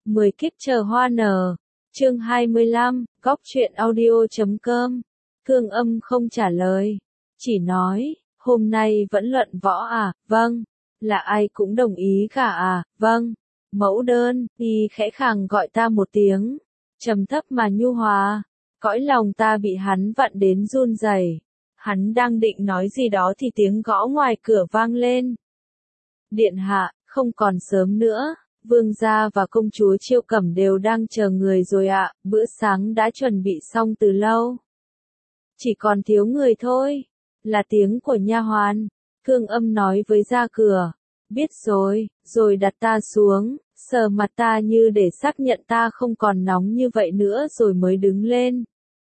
10 kiếp chờ hoa nở. Chương 25, Góc truyện audio.com. Cương Âm không trả lời, chỉ nói, hôm nay vẫn luận võ à? Vâng. Là ai cũng đồng ý cả à? Vâng. Mẫu đơn, y khẽ khàng gọi ta một tiếng, trầm thấp mà nhu hòa. Cõi lòng ta bị hắn vặn đến run rẩy. Hắn đang định nói gì đó thì tiếng gõ ngoài cửa vang lên. Điện hạ, không còn sớm nữa, vương gia và công chúa Chiêu Cẩm đều đang chờ người rồi ạ, bữa sáng đã chuẩn bị xong từ lâu. Chỉ còn thiếu người thôi, là tiếng của nha hoàn. Cương Âm nói với ra cửa. Biết rồi, rồi đặt ta xuống, sờ mặt ta như để xác nhận ta không còn nóng như vậy nữa rồi mới đứng lên.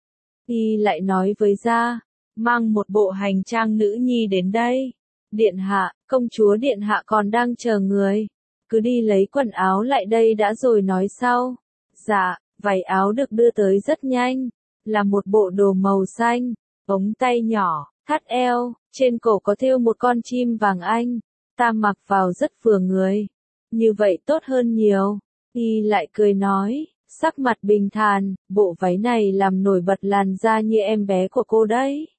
Y lại nói với ra, mang một bộ hành trang nữ nhi đến đây. Điện hạ, công chúa điện hạ còn đang chờ người. Cứ đi lấy quần áo lại đây đã rồi nói sau. Dạ, váy áo được đưa tới rất nhanh. Là một bộ đồ màu xanh, ống tay nhỏ, thắt eo, trên cổ có thêu một con chim vàng anh. Ta mặc vào rất vừa người. Như vậy tốt hơn nhiều. Y lại cười nói, sắc mặt bình thản, bộ váy này làm nổi bật làn da như em bé của cô đấy.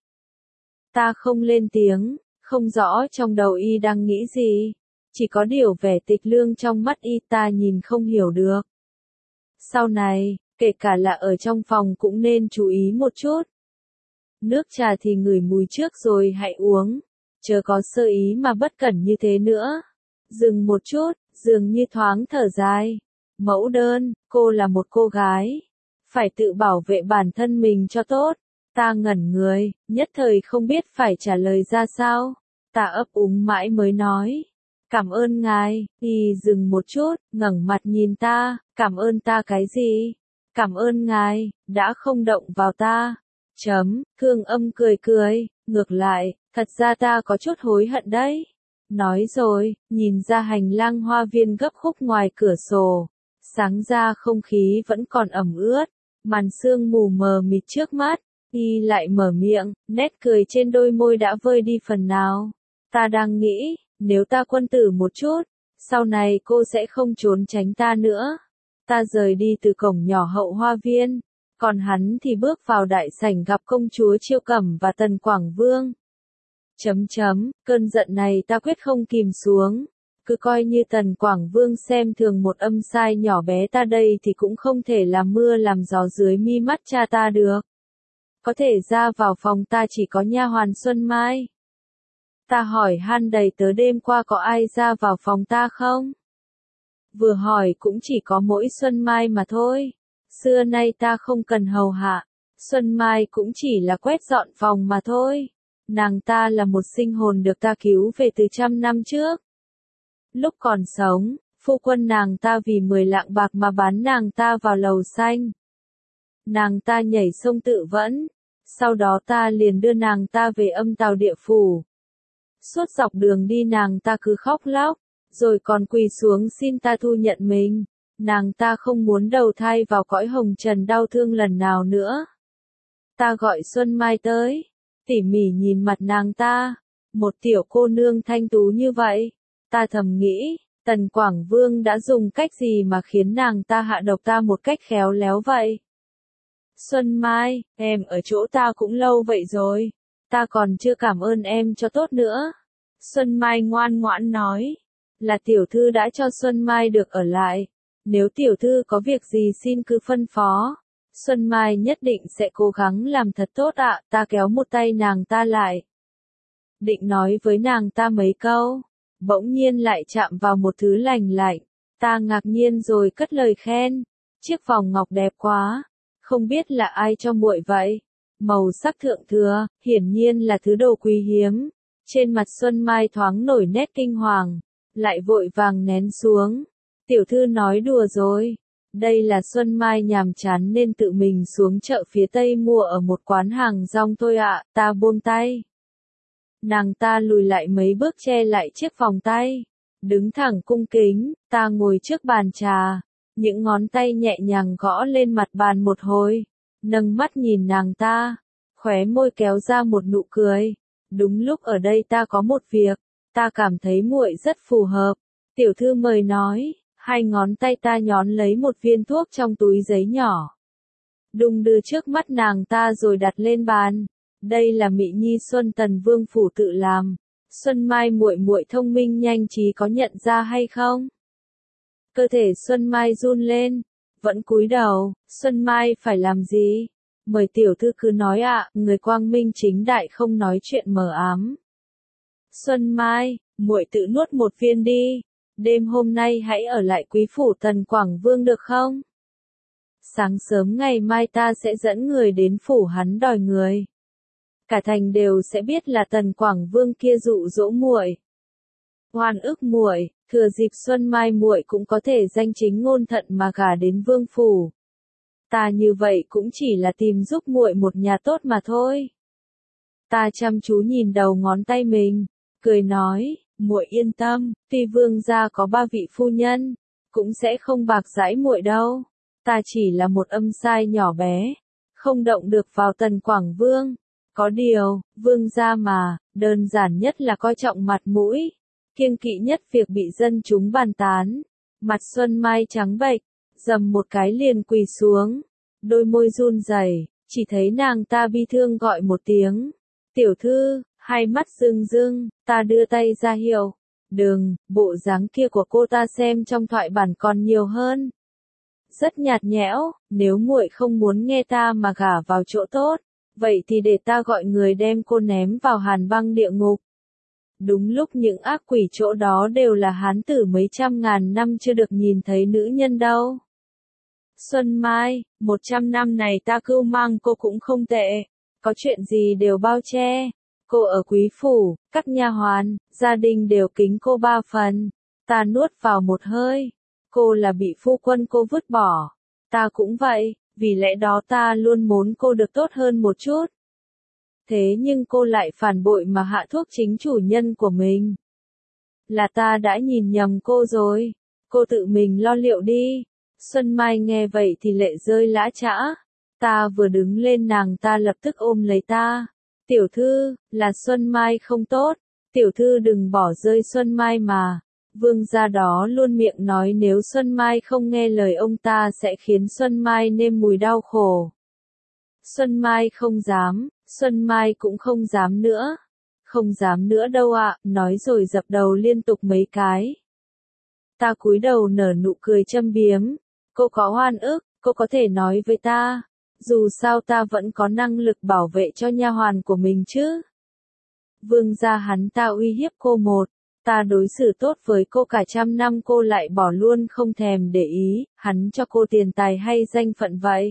Ta không lên tiếng, không rõ trong đầu y đang nghĩ gì. Chỉ có điều vẻ tịch lương trong mắt y ta nhìn không hiểu được. Sau này, kể cả là ở trong phòng cũng nên chú ý một chút. Nước trà thì ngửi mùi trước rồi hãy uống. Chớ có sơ ý mà bất cẩn như thế nữa. Dừng một chút, dường như thoáng thở dài. Mẫu đơn, cô là một cô gái. Phải tự bảo vệ bản thân mình cho tốt. Ta ngẩn người, nhất thời không biết phải trả lời ra sao. Ta ấp úng mãi mới nói. Cảm ơn ngài. Y dừng một chút, ngẩng mặt nhìn ta. Cảm ơn ta cái gì? Cảm ơn ngài, đã không động vào ta. Cương Âm cười cười, ngược lại, thật ra ta có chút hối hận đấy. Nói rồi, nhìn ra hành lang hoa viên gấp khúc ngoài cửa sổ. Sáng ra không khí vẫn còn ẩm ướt, màn sương mù mờ mịt trước mắt. Y lại mở miệng, nét cười trên đôi môi đã vơi đi phần nào. Ta đang nghĩ, nếu ta quân tử một chút, sau này cô sẽ không trốn tránh ta nữa. Ta rời đi từ cổng nhỏ hậu hoa viên, còn hắn thì bước vào đại sảnh gặp công chúa Chiêu Cẩm và Tần Quảng Vương. Cơn giận này ta quyết không kìm xuống. Cứ coi như Tần Quảng Vương xem thường một âm sai nhỏ bé ta đây thì cũng không thể làm mưa làm gió dưới mi mắt cha ta được. Có thể ra vào phòng ta chỉ có nha hoàn Xuân Mai. Ta hỏi han đầy tớ đêm qua có ai ra vào phòng ta không? Vừa hỏi cũng chỉ có mỗi Xuân Mai mà thôi. Xưa nay ta không cần hầu hạ. Xuân Mai cũng chỉ là quét dọn phòng mà thôi. Nàng ta là một sinh hồn được ta cứu về từ 100 năm trước. Lúc còn sống, phu quân nàng ta vì 10 lạng bạc mà bán nàng ta vào lầu xanh. Nàng ta nhảy sông tự vẫn. Sau đó ta liền đưa nàng ta về âm tào địa phủ. Suốt dọc đường đi nàng ta cứ khóc lóc, rồi còn quỳ xuống xin ta thu nhận mình. Nàng ta không muốn đầu thai vào cõi hồng trần đau thương lần nào nữa. Ta gọi Xuân Mai tới, tỉ mỉ nhìn mặt nàng ta, một tiểu cô nương thanh tú như vậy. Ta thầm nghĩ, Tần Quảng Vương đã dùng cách gì mà khiến nàng ta hạ độc ta một cách khéo léo vậy? Xuân Mai, em ở chỗ ta cũng lâu vậy rồi, ta còn chưa cảm ơn em cho tốt nữa. Xuân Mai ngoan ngoãn nói, là tiểu thư đã cho Xuân Mai được ở lại. Nếu tiểu thư có việc gì xin cứ phân phó. Xuân Mai nhất định sẽ cố gắng làm thật tốt ạ. Ta kéo một tay nàng ta lại. Định nói với nàng ta mấy câu. Bỗng nhiên lại chạm vào một thứ lành lạnh. Ta ngạc nhiên rồi cất lời khen. Chiếc vòng ngọc đẹp quá. Không biết là ai cho muội vậy. Màu sắc thượng thừa, hiển nhiên là thứ đồ quý hiếm. Trên mặt Xuân Mai thoáng nổi nét kinh hoàng. Lại vội vàng nén xuống. Tiểu thư nói đùa rồi. Đây là Xuân Mai nhàm chán nên tự mình xuống chợ phía Tây mua ở một quán hàng rong thôi ạ. Ta buông tay. Nàng ta lùi lại mấy bước che lại chiếc vòng tay. Đứng thẳng cung kính, ta ngồi trước bàn trà. Những ngón tay nhẹ nhàng gõ lên mặt bàn một hồi. Nâng mắt nhìn nàng ta. Khóe môi kéo ra một nụ cười. Đúng lúc ở đây ta có một việc. Ta cảm thấy muội rất phù hợp. Tiểu thư mời nói. Hai ngón tay ta nhón lấy một viên thuốc trong túi giấy nhỏ. Đung đưa trước mắt nàng ta rồi đặt lên bàn. Đây là Mị Nhi Xuân Tần Vương phủ tự làm. Xuân Mai muội muội thông minh nhanh trí có nhận ra hay không? Cơ thể Xuân Mai run lên, vẫn cúi đầu. Xuân Mai phải làm gì? Mời tiểu thư cứ nói ạ, người quang minh chính đại không nói chuyện mờ ám. Xuân Mai, muội tự nuốt một viên đi. Đêm hôm nay hãy ở lại quý phủ Tần Quảng Vương được không? Sáng sớm ngày mai ta sẽ dẫn người đến phủ hắn đòi người. Cả thành đều sẽ biết là Tần Quảng Vương kia dụ dỗ muội. Oan ức muội, thừa dịp Xuân Mai muội cũng có thể danh chính ngôn thuận mà gả đến vương phủ. Ta như vậy cũng chỉ là tìm giúp muội một nhà tốt mà thôi. Ta chăm chú nhìn đầu ngón tay mình, cười nói, muội yên tâm, tuy vương gia có 3 vị phu nhân, cũng sẽ không bạc đãi muội đâu. Ta chỉ là một âm sai nhỏ bé, không động được vào Tần Quảng Vương. Có điều, vương gia mà, đơn giản nhất là coi trọng mặt mũi, kiêng kỵ nhất việc bị dân chúng bàn tán. Mặt Xuân Mai trắng bệch, dầm một cái liền quỳ xuống, đôi môi run rẩy, chỉ thấy nàng ta bi thương gọi một tiếng, tiểu thư, hai mắt rưng rưng, ta đưa tay ra hiệu, đừng, bộ dáng kia của cô ta xem trong thoại bản còn nhiều hơn. Rất nhạt nhẽo, nếu muội không muốn nghe ta mà gả vào chỗ tốt, vậy thì để ta gọi người đem cô ném vào hàn băng địa ngục. Đúng lúc những ác quỷ chỗ đó đều là hán tử mấy trăm ngàn năm chưa được nhìn thấy nữ nhân đâu. Xuân Mai, 100 năm này ta cưu mang cô cũng không tệ, có chuyện gì đều bao che. Cô ở quý phủ, các nha hoàn, gia đình đều kính cô 3 phần. Ta nuốt vào một hơi. Cô là bị phu quân cô vứt bỏ. Ta cũng vậy, vì lẽ đó ta luôn muốn cô được tốt hơn một chút. Thế nhưng cô lại phản bội mà hạ thuốc chính chủ nhân của mình. Là ta đã nhìn nhầm cô rồi. Cô tự mình lo liệu đi. Xuân Mai nghe vậy thì lệ rơi lã chã. Ta vừa đứng lên nàng ta lập tức ôm lấy ta. Tiểu thư, là Xuân Mai không tốt. Tiểu thư đừng bỏ rơi Xuân Mai mà. Vương gia đó luôn miệng nói nếu Xuân Mai không nghe lời ông ta sẽ khiến Xuân Mai nêm mùi đau khổ. Xuân Mai không dám, Xuân Mai cũng không dám nữa. Không dám nữa đâu ạ, nói rồi dập đầu liên tục mấy cái. Ta cúi đầu nở nụ cười châm biếm. Cô có oan ức, cô có thể nói với ta. Dù sao ta vẫn có năng lực bảo vệ cho nha hoàn của mình chứ. Vương gia hắn ta uy hiếp cô một. Ta đối xử tốt với cô cả 100 năm cô lại bỏ luôn không thèm để ý, hắn cho cô tiền tài hay danh phận vậy.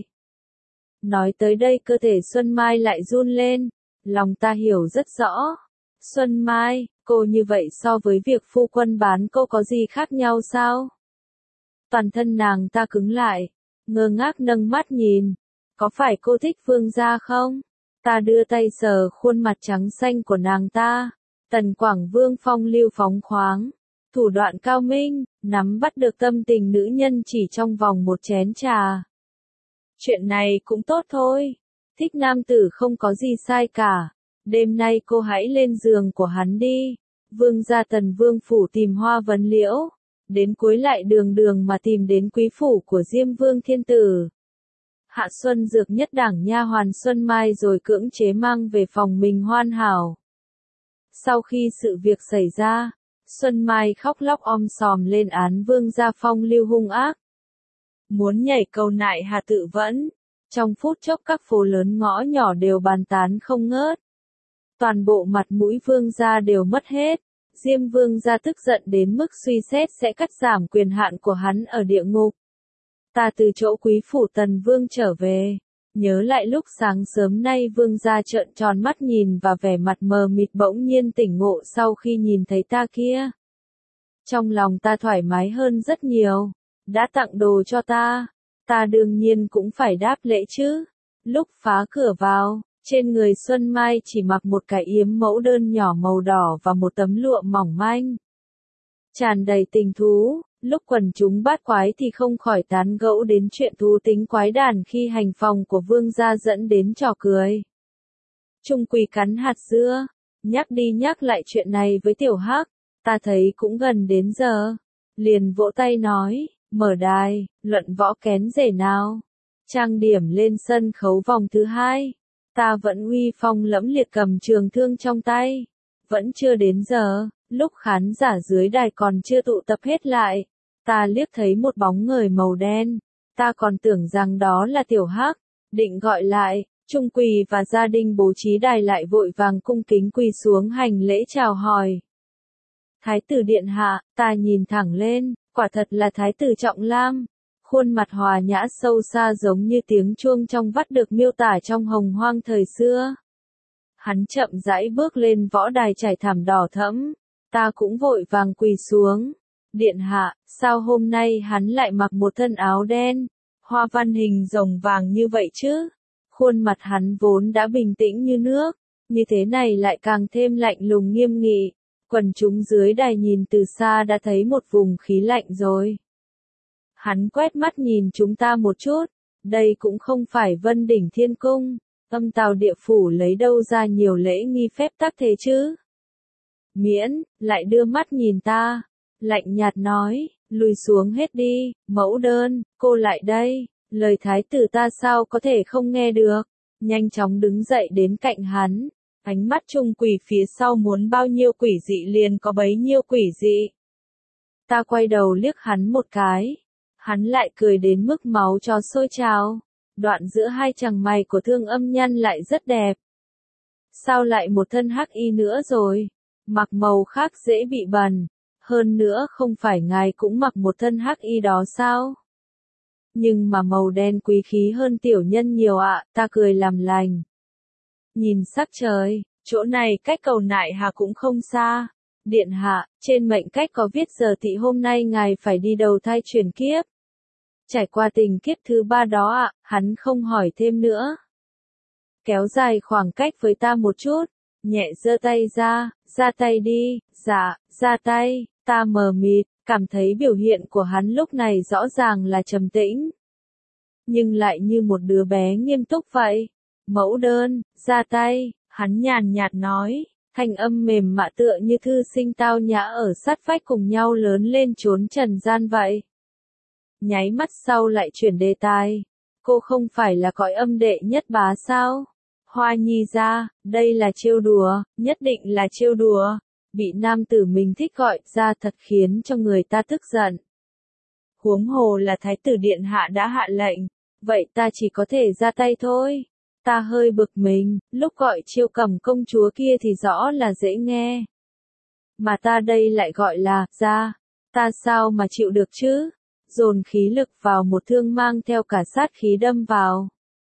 Nói tới đây cơ thể Xuân Mai lại run lên, lòng ta hiểu rất rõ. Xuân Mai, cô như vậy so với việc phu quân bán cô có gì khác nhau sao? Toàn thân nàng ta cứng lại, ngơ ngác nâng mắt nhìn. Có phải cô thích vương gia không? Ta đưa tay sờ khuôn mặt trắng xanh của nàng ta. Tần Quảng Vương phong lưu phóng khoáng, thủ đoạn cao minh, nắm bắt được tâm tình nữ nhân chỉ trong vòng một chén trà. Chuyện này cũng tốt thôi, thích nam tử không có gì sai cả. Đêm nay cô hãy lên giường của hắn đi. Vương gia Tần Vương phủ tìm Hoa Vấn Liễu, đến cuối lại đường đường mà tìm đến quý phủ của Diêm Vương Thiên Tử. Hạ Xuân Dược nhất đảng nha hoàn Xuân Mai rồi cưỡng chế mang về phòng mình hoàn hảo. Sau khi sự việc xảy ra, Xuân Mai khóc lóc om sòm lên án vương gia phong lưu hung ác. Muốn nhảy cầu nại hà tự vẫn. Trong phút chốc các phố lớn ngõ nhỏ đều bàn tán không ngớt. Toàn bộ mặt mũi vương gia đều mất hết. Diêm vương gia tức giận đến mức suy xét sẽ cắt giảm quyền hạn của hắn ở địa ngục. Ta từ chỗ quý phủ Tần Vương trở về. Nhớ lại lúc sáng sớm nay vương gia trợn tròn mắt nhìn và vẻ mặt mờ mịt bỗng nhiên tỉnh ngộ sau khi nhìn thấy ta kia. Trong lòng ta thoải mái hơn rất nhiều. Đã tặng đồ cho ta đương nhiên cũng phải đáp lễ chứ. Lúc phá cửa vào, trên người Xuân Mai chỉ mặc một cái yếm mẫu đơn nhỏ màu đỏ và một tấm lụa mỏng manh. Tràn đầy tình thú. Lúc quần chúng bát quái thì không khỏi tán gẫu đến chuyện thú tính quái đản khi hành phòng của vương gia dẫn đến trò cười. Trung Quỳ cắn hạt dưa, nhắc đi nhắc lại chuyện này với Tiểu Hắc, ta thấy cũng gần đến giờ. liền vỗ tay nói, mở đài, luận võ kén rể nào. Trang điểm lên sân khấu vòng thứ 2. Ta vẫn uy phong lẫm liệt cầm trường thương trong tay. Vẫn chưa đến giờ, lúc khán giả dưới đài còn chưa tụ tập hết lại. Ta liếc thấy một bóng người màu đen. Ta còn tưởng rằng đó là Tiểu Hắc. Định gọi lại, Trung Quỳ và gia đình bố trí đài lại vội vàng cung kính quỳ xuống hành lễ chào hỏi. Thái tử điện hạ, ta nhìn thẳng lên, quả thật là Thái tử Trọng Lam. Khuôn mặt hòa nhã sâu xa giống như tiếng chuông trong vắt được miêu tả trong Hồng Hoang thời xưa. Hắn chậm rãi bước lên võ đài trải thảm đỏ thẫm. Ta cũng vội vàng quỳ xuống. Điện hạ, sao hôm nay hắn lại mặc một thân áo đen, hoa văn hình rồng vàng như vậy chứ? Khuôn mặt hắn vốn đã bình tĩnh như nước, như thế này lại càng thêm lạnh lùng nghiêm nghị. Quần chúng dưới đài nhìn từ xa đã thấy một vùng khí lạnh rồi. Hắn quét mắt nhìn chúng ta một chút, đây cũng không phải Vân Đỉnh Thiên Cung, Âm Tào Địa Phủ lấy đâu ra nhiều lễ nghi phép tắc thế chứ? Miễn, lại đưa mắt nhìn ta, lạnh nhạt nói, lùi xuống hết đi, mẫu đơn, cô lại đây, lời thái tử ta sao có thể không nghe được, nhanh chóng đứng dậy đến cạnh hắn, ánh mắt Trung Quỳ phía sau muốn bao nhiêu quỷ dị liền có bấy nhiêu quỷ dị. Ta quay đầu liếc hắn một cái, hắn lại cười đến mức máu chó sôi trào, đoạn giữa hai chằng mày của Thương Âm nhăn lại rất đẹp. Sao lại một thân hắc y nữa rồi, mặc màu khác dễ bị bẩn. Hơn nữa không phải ngài cũng mặc một thân hắc y đó sao? Nhưng mà màu đen quý khí hơn tiểu nhân nhiều ạ, ta cười làm lành. Nhìn sắc trời, chỗ này cách Cầu Nại Hà cũng không xa. Điện hạ, trên mệnh cách có viết giờ tỵ hôm nay ngài phải đi đầu thai chuyển kiếp. Trải qua tình kiếp thứ 3 đó ạ, hắn không hỏi thêm nữa. Kéo dài khoảng cách với ta một chút, nhẹ giơ tay ra tay đi, dạ, ra tay. Ta mờ mịt, cảm thấy biểu hiện của hắn lúc này rõ ràng là trầm tĩnh. Nhưng lại như một đứa bé nghiêm túc vậy. Mẫu đơn, ra tay, hắn nhàn nhạt nói, thanh âm mềm mại tựa như thư sinh tao nhã ở sát vách cùng nhau lớn lên chốn trần gian vậy. Nháy mắt sau lại chuyển đề tài. Cô không phải là cõi âm đệ nhất bá sao? Hoa nhi ra, đây là trêu đùa, nhất định là trêu đùa. Bị nam tử mình thích gọi ra thật khiến cho người ta tức giận. Huống hồ là thái tử điện hạ đã hạ lệnh, vậy ta chỉ có thể ra tay thôi. Ta hơi bực mình, lúc gọi Chiêu Cầm công chúa kia thì rõ là dễ nghe. Mà ta đây lại gọi là, ra, ta sao mà chịu được chứ? Dồn khí lực vào một thương mang theo cả sát khí đâm vào.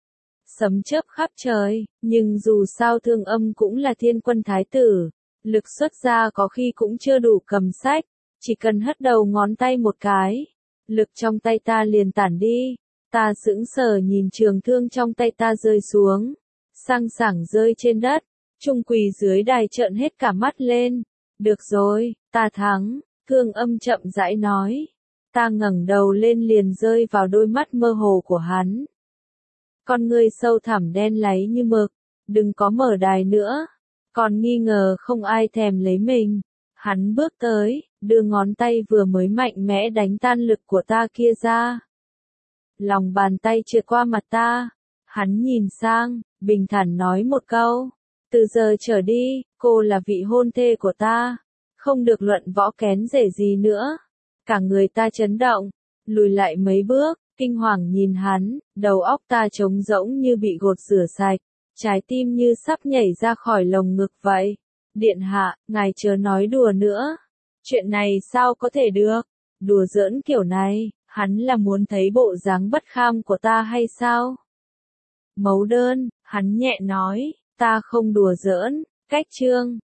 Sấm chớp khắp trời, nhưng dù sao Thương Âm cũng là thiên quân thái tử. Lực xuất ra có khi cũng chưa đủ cầm sách, chỉ cần hất đầu ngón tay một cái, lực trong tay ta liền tản đi. Ta sững sờ nhìn trường thương trong tay ta rơi xuống, sang sảng rơi trên đất. Trung Quỳ dưới đài trợn hết cả mắt lên. Được rồi, ta thắng, Thương Âm chậm rãi nói. Ta ngẩng đầu lên liền rơi vào đôi mắt mơ hồ của hắn. Con ngươi sâu thẳm đen láy như mực, đừng có mở đài nữa. Còn nghi ngờ không ai thèm lấy mình. Hắn bước tới, đưa ngón tay vừa mới mạnh mẽ đánh tan lực của ta kia ra. Lòng bàn tay trượt qua mặt ta. Hắn nhìn sang, bình thản nói một câu. Từ giờ trở đi, cô là vị hôn thê của ta. Không được luận võ kén rể gì nữa. Cả người ta chấn động, lùi lại mấy bước, kinh hoàng nhìn hắn, đầu óc ta trống rỗng như bị gột rửa sạch. Trái tim như sắp nhảy ra khỏi lồng ngực vậy. Điện hạ, ngài chớ nói đùa nữa. Chuyện này sao có thể được? Đùa giỡn kiểu này, hắn là muốn thấy bộ dáng bất kham của ta hay sao? Mẫu đơn, hắn nhẹ nói, ta không đùa giỡn, cách chương.